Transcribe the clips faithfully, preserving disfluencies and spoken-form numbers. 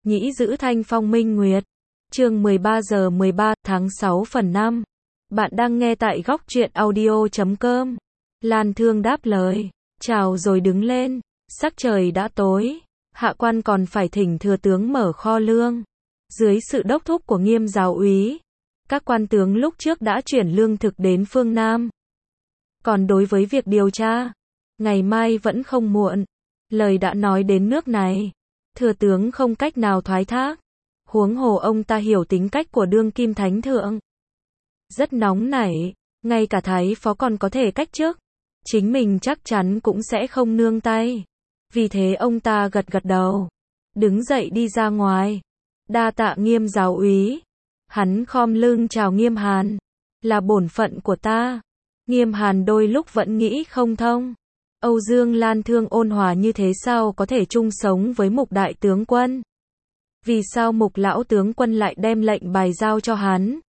Nhĩ giữ Thanh Phong Minh Nguyệt. Chương mười ba giờ mười ba tháng sáu phần năm. Bạn đang nghe tại góc truyện audio chấm com. Lan Thương đáp lời, chào rồi đứng lên. Sắc trời đã tối, hạ quan còn phải thỉnh thừa tướng mở kho lương. Dưới sự đốc thúc của Nghiêm giáo úy, các quan tướng lúc trước đã chuyển lương thực đến phương Nam. Còn đối với việc điều tra, ngày mai vẫn không muộn. Lời đã nói đến nước này, thừa tướng không cách nào thoái thác. Huống hồ ông ta hiểu tính cách của đương kim thánh thượng. Rất nóng nảy, ngay cả thái phó còn có thể cách chức. Chính mình chắc chắn cũng sẽ không nương tay. Vì thế ông ta gật gật đầu, đứng dậy đi ra ngoài. Đa tạ Nghiêm giáo úy. Hắn khom lưng chào Nghiêm Hàn. Là bổn phận của ta. Nghiêm Hàn đôi lúc vẫn nghĩ không thông. Âu Dương Lan Thương ôn hòa như thế sao có thể chung sống với Mục đại tướng quân? Vì sao Mục lão tướng quân lại đem lệnh bài giao cho hắn?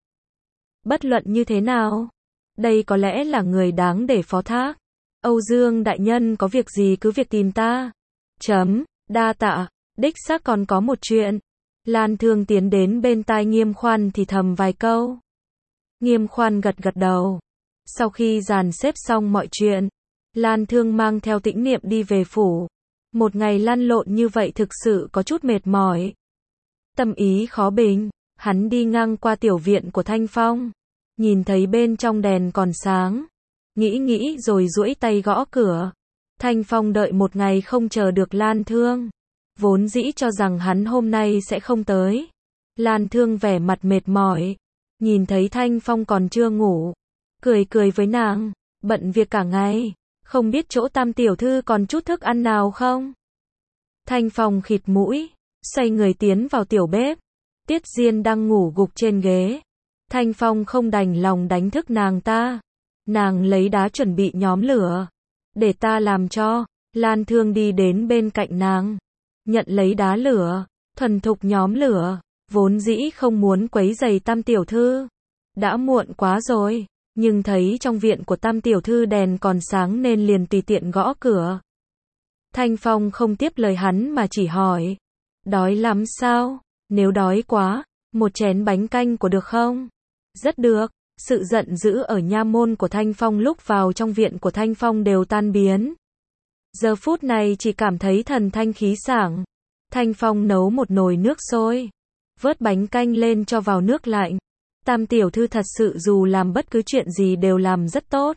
Bất luận như thế nào, đây có lẽ là người đáng để phó thác. Âu Dương đại nhân có việc gì cứ việc tìm ta. Chấm, đa tạ, đích xác còn có một chuyện. Lan Thương tiến đến bên tai Nghiêm Khoan thì thầm vài câu. Nghiêm Khoan gật gật đầu. Sau khi dàn xếp xong mọi chuyện, Lan Thương mang theo Tĩnh Niệm đi về phủ. Một ngày lăn lộn như vậy thực sự có chút mệt mỏi. Tâm ý khó bình, hắn đi ngang qua tiểu viện của Thanh Phong. Nhìn thấy bên trong đèn còn sáng. Nghĩ nghĩ rồi duỗi tay gõ cửa. Thanh Phong đợi một ngày không chờ được Lan Thương. Vốn dĩ cho rằng hắn hôm nay sẽ không tới. Lan Thương vẻ mặt mệt mỏi. Nhìn thấy Thanh Phong còn chưa ngủ. Cười cười với nàng. Bận việc cả ngày. Không biết chỗ Tam tiểu thư còn chút thức ăn nào không? Thanh Phong khịt mũi. Xoay người tiến vào tiểu bếp. Tiết Diên đang ngủ gục trên ghế. Thanh Phong không đành lòng đánh thức nàng ta. Nàng lấy đá chuẩn bị nhóm lửa. Để ta làm cho. Lan Thương đi đến bên cạnh nàng. Nhận lấy đá lửa. Thuần thục nhóm lửa. Vốn dĩ không muốn quấy rầy Tam tiểu thư. Đã muộn quá rồi. Nhưng thấy trong viện của Tam tiểu thư đèn còn sáng nên liền tùy tiện gõ cửa. Thanh Phong không tiếp lời hắn mà chỉ hỏi. Đói lắm sao? Nếu đói quá, một chén bánh canh của được không? Rất được. Sự giận dữ ở nha môn của Thanh Phong lúc vào trong viện của Thanh Phong đều tan biến. Giờ phút này chỉ cảm thấy thần thanh khí sảng. Thanh Phong nấu một nồi nước sôi. Vớt bánh canh lên cho vào nước lạnh. Tam tiểu thư thật sự dù làm bất cứ chuyện gì đều làm rất tốt.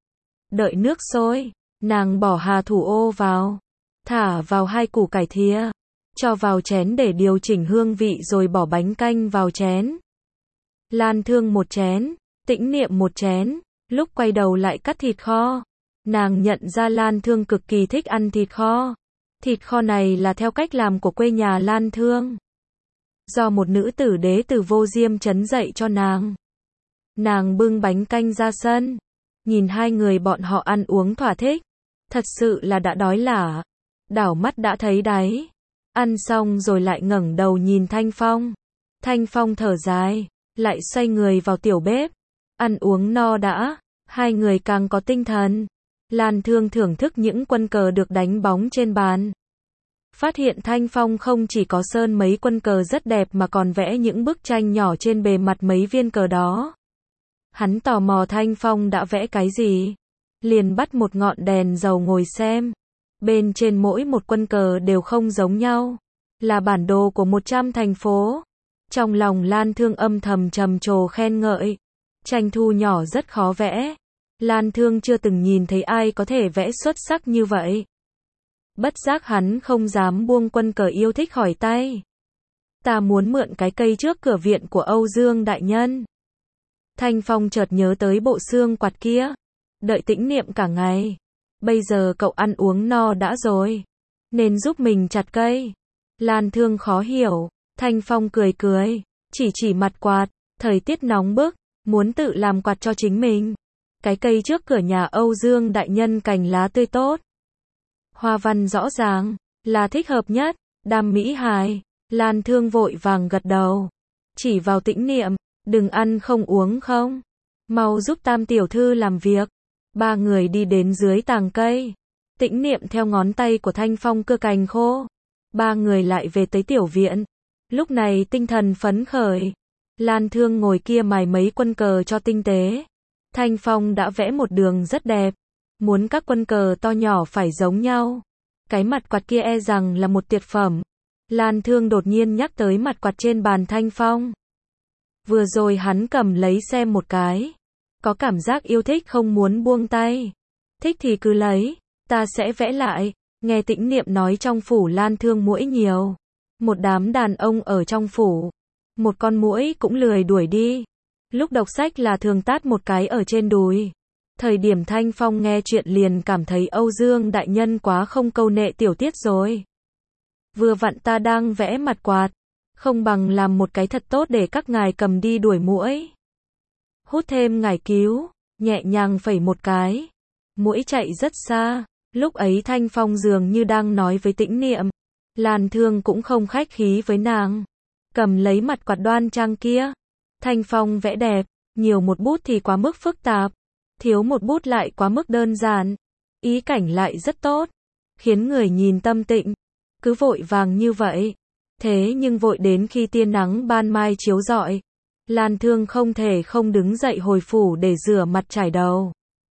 Đợi nước sôi, nàng bỏ hà thủ ô vào. Thả vào hai củ cải thìa. Cho vào chén để điều chỉnh hương vị rồi bỏ bánh canh vào chén. Lan Thương một chén. Tĩnh Niệm một chén. Lúc quay đầu lại cắt thịt kho. Nàng nhận ra Lan Thương cực kỳ thích ăn thịt kho. Thịt kho này là theo cách làm của quê nhà Lan Thương. Do một nữ tử đế từ Vô Diêm trấn dạy cho nàng. Nàng bưng bánh canh ra sân. Nhìn hai người bọn họ ăn uống thỏa thích. Thật sự là đã đói lả. Đảo mắt đã thấy đáy. Ăn xong rồi lại ngẩng đầu nhìn Thanh Phong. Thanh Phong thở dài. Lại xoay người vào tiểu bếp. Ăn uống no đã. Hai người càng có tinh thần. Lan Thương thưởng thức những quân cờ được đánh bóng trên bàn. Phát hiện Thanh Phong không chỉ có sơn mấy quân cờ rất đẹp mà còn vẽ những bức tranh nhỏ trên bề mặt mấy viên cờ đó. Hắn tò mò Thanh Phong đã vẽ cái gì. Liền bắt một ngọn đèn dầu ngồi xem. Bên trên mỗi một quân cờ đều không giống nhau. Là bản đồ của một trăm thành phố. Trong lòng Lan Thương âm thầm trầm trồ khen ngợi. Tranh thu nhỏ rất khó vẽ. Lan Thương chưa từng nhìn thấy ai có thể vẽ xuất sắc như vậy. Bất giác hắn không dám buông quân cờ yêu thích khỏi tay. Ta muốn mượn cái cây trước cửa viện của Âu Dương đại nhân. Thanh Phong chợt nhớ tới bộ xương quạt kia. Đợi Tĩnh Niệm cả ngày. Bây giờ cậu ăn uống no đã rồi. Nên giúp mình chặt cây. Lan Thương khó hiểu. Thanh Phong cười cười. Chỉ chỉ mặt quạt. Thời tiết nóng bức. Muốn tự làm quạt cho chính mình. Cái cây trước cửa nhà Âu Dương đại nhân cành lá tươi tốt. Hoa văn rõ ràng. Là thích hợp nhất. Đam mỹ hài. Lan Thương vội vàng gật đầu. Chỉ vào Tĩnh Niệm. Đừng ăn không uống không. Mau giúp Tam tiểu thư làm việc. Ba người đi đến dưới tàng cây. Tĩnh Niệm theo ngón tay của Thanh Phong cưa cành khô. Ba người lại về tới tiểu viện. Lúc này tinh thần phấn khởi. Lan Thương ngồi kia mài mấy quân cờ cho tinh tế. Thanh Phong đã vẽ một đường rất đẹp. Muốn các quân cờ to nhỏ phải giống nhau. Cái mặt quạt kia e rằng là một tuyệt phẩm. Lan Thương đột nhiên nhắc tới mặt quạt trên bàn Thanh Phong. Vừa rồi hắn cầm lấy xem một cái. Có cảm giác yêu thích không muốn buông tay. Thích thì cứ lấy, ta sẽ vẽ lại. Nghe Tĩnh Niệm nói trong phủ Lan Thương muỗi nhiều. Một đám đàn ông ở trong phủ. Một con muỗi cũng lười đuổi đi. Lúc đọc sách là thường tát một cái ở trên đùi. Thời điểm Thanh Phong nghe chuyện liền cảm thấy Âu Dương đại nhân quá không câu nệ tiểu tiết rồi. Vừa vặn ta đang vẽ mặt quạt. Không bằng làm một cái thật tốt để các ngài cầm đi đuổi muỗi. Hút thêm ngải cứu, nhẹ nhàng phẩy một cái. Muỗi chạy rất xa. Lúc ấy Thanh Phong dường như đang nói với Tĩnh Niệm. Lan Thương cũng không khách khí với nàng. Cầm lấy mặt quạt đoan trang kia. Thanh Phong vẽ đẹp, nhiều một bút thì quá mức phức tạp. Thiếu một bút lại quá mức đơn giản. Ý cảnh lại rất tốt. Khiến người nhìn tâm tịnh. Cứ vội vàng như vậy. Thế nhưng vội đến khi tia nắng ban mai chiếu rọi. Lan Thương không thể không đứng dậy hồi phủ để rửa mặt trải đầu.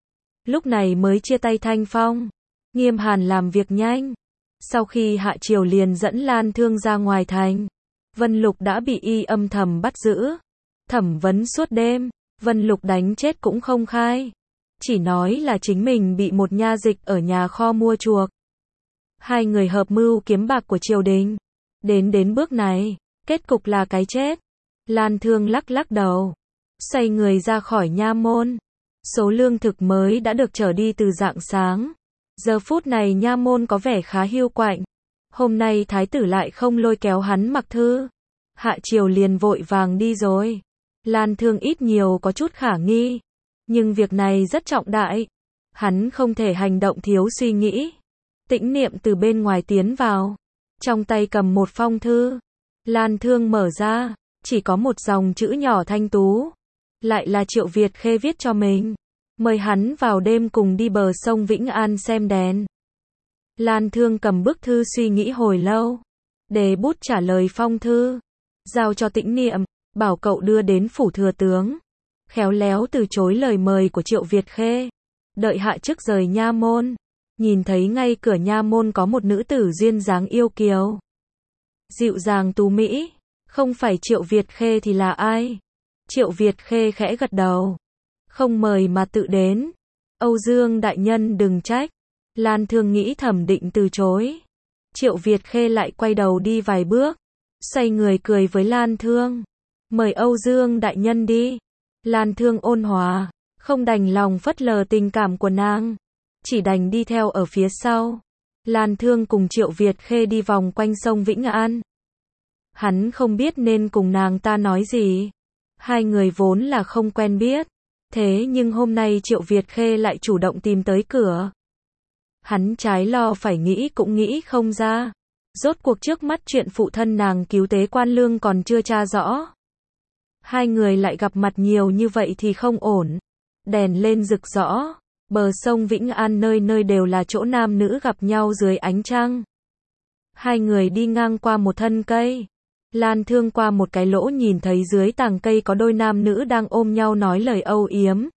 Lúc này mới chia tay Thanh Phong. Nghiêm Hàn làm việc nhanh. Sau khi hạ triều liền dẫn Lan Thương ra ngoài thành. Vân Lục đã bị y âm thầm bắt giữ. Thẩm vấn suốt đêm. Vân Lục đánh chết cũng không khai. Chỉ nói là chính mình bị một nha dịch ở nhà kho mua chuộc. Hai người hợp mưu kiếm bạc của triều đình. Đến đến bước này, kết cục là cái chết. Lan Thương lắc lắc đầu. Xoay người ra khỏi nha môn. Số lương thực mới đã được trở đi từ rạng sáng. Giờ phút này nha môn có vẻ khá hiu quạnh. Hôm nay thái tử lại không lôi kéo hắn mặc thư. Hạ triều liền vội vàng đi rồi. Lan Thương ít nhiều có chút khả nghi. Nhưng việc này rất trọng đại. Hắn không thể hành động thiếu suy nghĩ. Tĩnh Niệm từ bên ngoài tiến vào. Trong tay cầm một phong thư. Lan Thương mở ra. Chỉ có một dòng chữ nhỏ thanh tú. Lại là Triệu Việt Khê viết cho mình. Mời hắn vào đêm cùng đi bờ sông Vĩnh An xem đèn. Lan Thương cầm bức thư suy nghĩ hồi lâu. Để bút trả lời phong thư. Giao cho Tĩnh Niệm. Bảo cậu đưa đến phủ thừa tướng. Khéo léo từ chối lời mời của Triệu Việt Khê. Đợi hạ chức rời nha môn. Nhìn thấy ngay cửa nha môn có một nữ tử duyên dáng yêu kiều. Dịu dàng tú mỹ. Không phải Triệu Việt Khê thì là ai? Triệu Việt Khê khẽ gật đầu. Không mời mà tự đến. Âu Dương đại nhân đừng trách. Lan Thương nghĩ thầm định từ chối. Triệu Việt Khê lại quay đầu đi vài bước. Xoay người cười với Lan Thương. Mời Âu Dương đại nhân đi. Lan Thương ôn hòa. Không đành lòng phớt lờ tình cảm của nàng. Chỉ đành đi theo ở phía sau. Lan Thương cùng Triệu Việt Khê đi vòng quanh sông Vĩnh An. Hắn không biết nên cùng nàng ta nói gì. Hai người vốn là không quen biết. Thế nhưng hôm nay Triệu Việt Khê lại chủ động tìm tới cửa. Hắn trái lo phải nghĩ cũng nghĩ không ra. Rốt cuộc trước mắt chuyện phụ thân nàng cứu tế quan lương còn chưa tra rõ. Hai người lại gặp mặt nhiều như vậy thì không ổn. Đèn lên rực rõ. Bờ sông Vĩnh An nơi nơi đều là chỗ nam nữ gặp nhau dưới ánh trăng. Hai người đi ngang qua một thân cây. Lan Thương qua một cái lỗ nhìn thấy dưới tàng cây có đôi nam nữ đang ôm nhau nói lời âu yếm.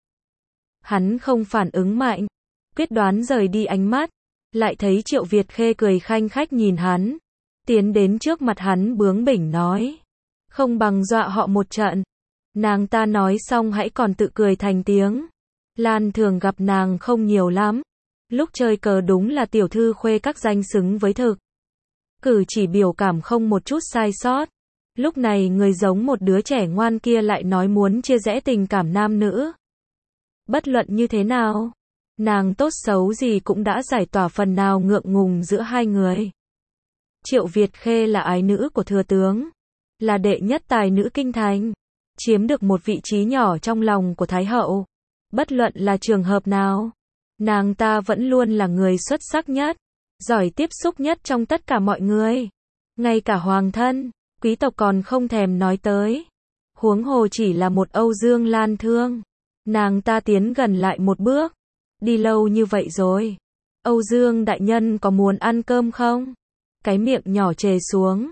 Hắn không phản ứng mạnh. Quyết đoán rời đi ánh mắt. Lại thấy Triệu Việt Khê cười khanh khách nhìn hắn. Tiến đến trước mặt hắn bướng bỉnh nói. Không bằng dọa họ một trận. Nàng ta nói xong hãy còn tự cười thành tiếng. Lan thường gặp nàng không nhiều lắm. Lúc chơi cờ đúng là tiểu thư khuê các danh xứng với thực. Cử chỉ biểu cảm không một chút sai sót. Lúc này người giống một đứa trẻ ngoan kia lại nói muốn chia rẽ tình cảm nam nữ. Bất luận như thế nào, nàng tốt xấu gì cũng đã giải tỏa phần nào ngượng ngùng giữa hai người. Triệu Việt Khê là ái nữ của thừa tướng, là đệ nhất tài nữ kinh thành, chiếm được một vị trí nhỏ trong lòng của Thái hậu. Bất luận là trường hợp nào, nàng ta vẫn luôn là người xuất sắc nhất, giỏi tiếp xúc nhất trong tất cả mọi người. Ngay cả hoàng thân, quý tộc còn không thèm nói tới. Huống hồ chỉ là một Âu Dương Lan Thương. Nàng ta tiến gần lại một bước. Đi lâu như vậy rồi. Âu Dương đại nhân có muốn ăn cơm không? Cái miệng nhỏ trề xuống.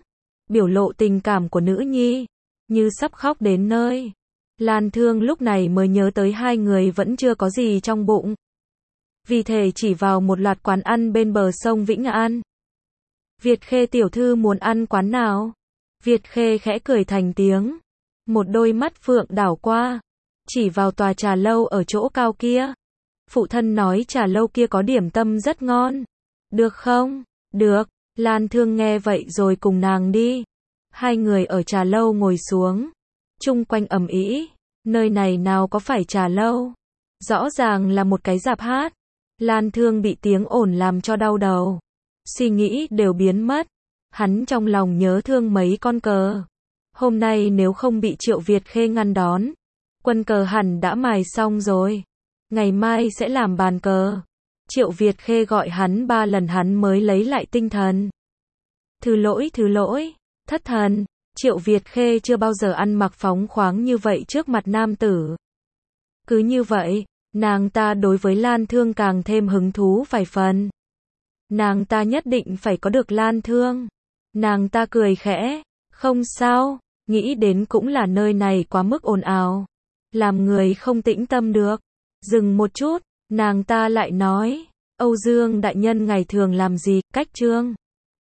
biểu lộ tình cảm của nữ nhi, như sắp khóc đến nơi. Lan Thương lúc này mới nhớ tới hai người vẫn chưa có gì trong bụng. Vì thế chỉ vào một loạt quán ăn bên bờ sông Vĩnh An. Việt Khê tiểu thư muốn ăn quán nào? Việt Khê khẽ cười thành tiếng. Một đôi mắt phượng đảo qua. Chỉ vào tòa trà lâu ở chỗ cao kia. Phụ thân nói trà lâu kia có điểm tâm rất ngon. Được không? Được. Lan Thương nghe vậy rồi cùng nàng đi. Hai người ở trà lâu ngồi xuống. Chung quanh ầm ĩ. Nơi này nào có phải trà lâu? Rõ ràng là một cái rạp hát. Lan Thương bị tiếng ồn làm cho đau đầu. Suy nghĩ đều biến mất. Hắn trong lòng nhớ thương mấy con cờ. Hôm nay nếu không bị Triệu Việt Khê ngăn đón, quân cờ hẳn đã mài xong rồi. Ngày mai sẽ làm bàn cờ. Triệu Việt Khê gọi hắn ba lần hắn mới lấy lại tinh thần. Thứ lỗi thứ lỗi, thất thần. Triệu Việt Khê chưa bao giờ ăn mặc phóng khoáng như vậy trước mặt nam tử. Cứ như vậy, nàng ta đối với Lan Thương càng thêm hứng thú vài phần. Nàng ta nhất định phải có được Lan Thương. Nàng ta cười khẽ, không sao, nghĩ đến cũng là nơi này quá mức ồn ào. Làm người không tĩnh tâm được. Dừng một chút, nàng ta lại nói, Âu Dương đại nhân ngày thường làm gì, cách trương.